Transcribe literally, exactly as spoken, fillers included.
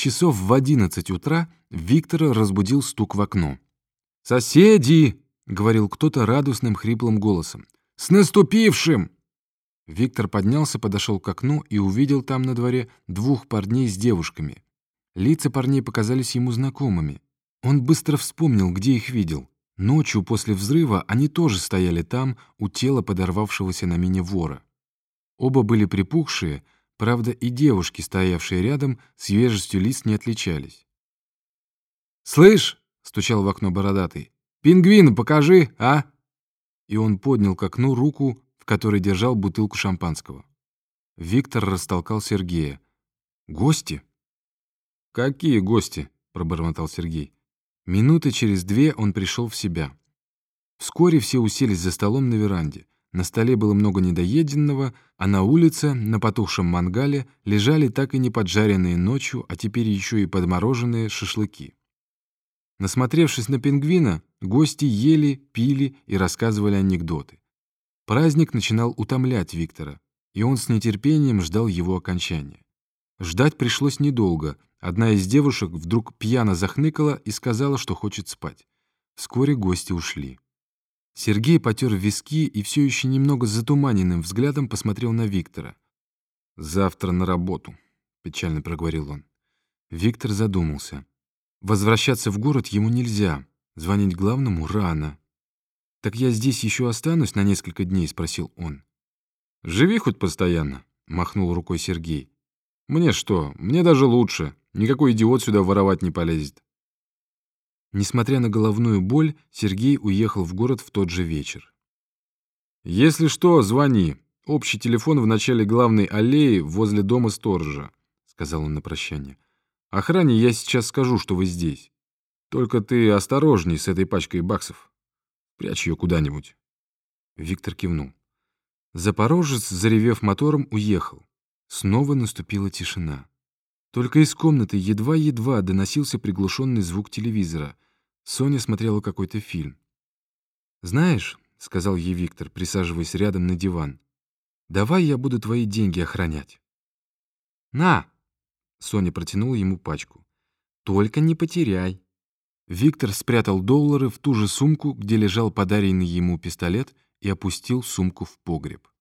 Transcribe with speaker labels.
Speaker 1: Часов в одиннадцать утра Виктора разбудил стук в окно. «Соседи!» — говорил кто-то радостным хриплым голосом. «С наступившим!» Виктор поднялся, подошел к окну и увидел там на дворе двух парней с девушками. Лица парней показались ему знакомыми. Он быстро вспомнил, где их видел. Ночью после взрыва они тоже стояли там, у тела подорвавшегося на мине вора. Оба были припухшие, правда, и девушки, стоявшие рядом, свежестью лиц не отличались. «Слышь!» — стучал в окно бородатый. «Пингвина покажи, а!» И он поднял к окну руку, в которой держал бутылку шампанского. Виктор растолкал Сергея. «Гости?» «Какие гости?» — пробормотал Сергей. Минуты через две он пришел в себя. Вскоре все уселись за столом на веранде. На столе было много недоеденного, а на улице, на потухшем мангале, лежали так и не поджаренные ночью, а теперь еще и подмороженные шашлыки. Насмотревшись на пингвина, гости ели, пили и рассказывали анекдоты. Праздник начинал утомлять Виктора, и он с нетерпением ждал его окончания. Ждать пришлось недолго. Одна из девушек вдруг пьяно захныкала и сказала, что хочет спать. Вскоре гости ушли. Сергей потер виски и все еще немного затуманенным взглядом посмотрел на Виктора. «Завтра на работу», — печально проговорил он. Виктор задумался. Возвращаться в город ему нельзя, звонить главному рано. «Так я здесь еще останусь на несколько дней?» — спросил он. «Живи хоть постоянно», — махнул рукой Сергей. «Мне что? Мне даже лучше. Никакой идиот сюда воровать не полезет». Несмотря на головную боль, Сергей уехал в город в тот же вечер. «Если что, звони. Общий телефон в начале главной аллеи возле дома сторожа», — сказал он на прощание. «Охране я сейчас скажу, что вы здесь. Только ты осторожней с этой пачкой баксов. Прячь ее куда-нибудь». Виктор кивнул. Запорожец, заревев мотором, уехал. Снова наступила тишина. Только из комнаты едва-едва доносился приглушенный звук телевизора. Соня смотрела какой-то фильм. «Знаешь, — сказал ей Виктор, присаживаясь рядом на диван, — давай я буду твои деньги охранять». «На!» — Соня протянула ему пачку. «Только не потеряй». Виктор спрятал доллары в ту же сумку, где лежал подаренный ему пистолет, и опустил сумку в погреб.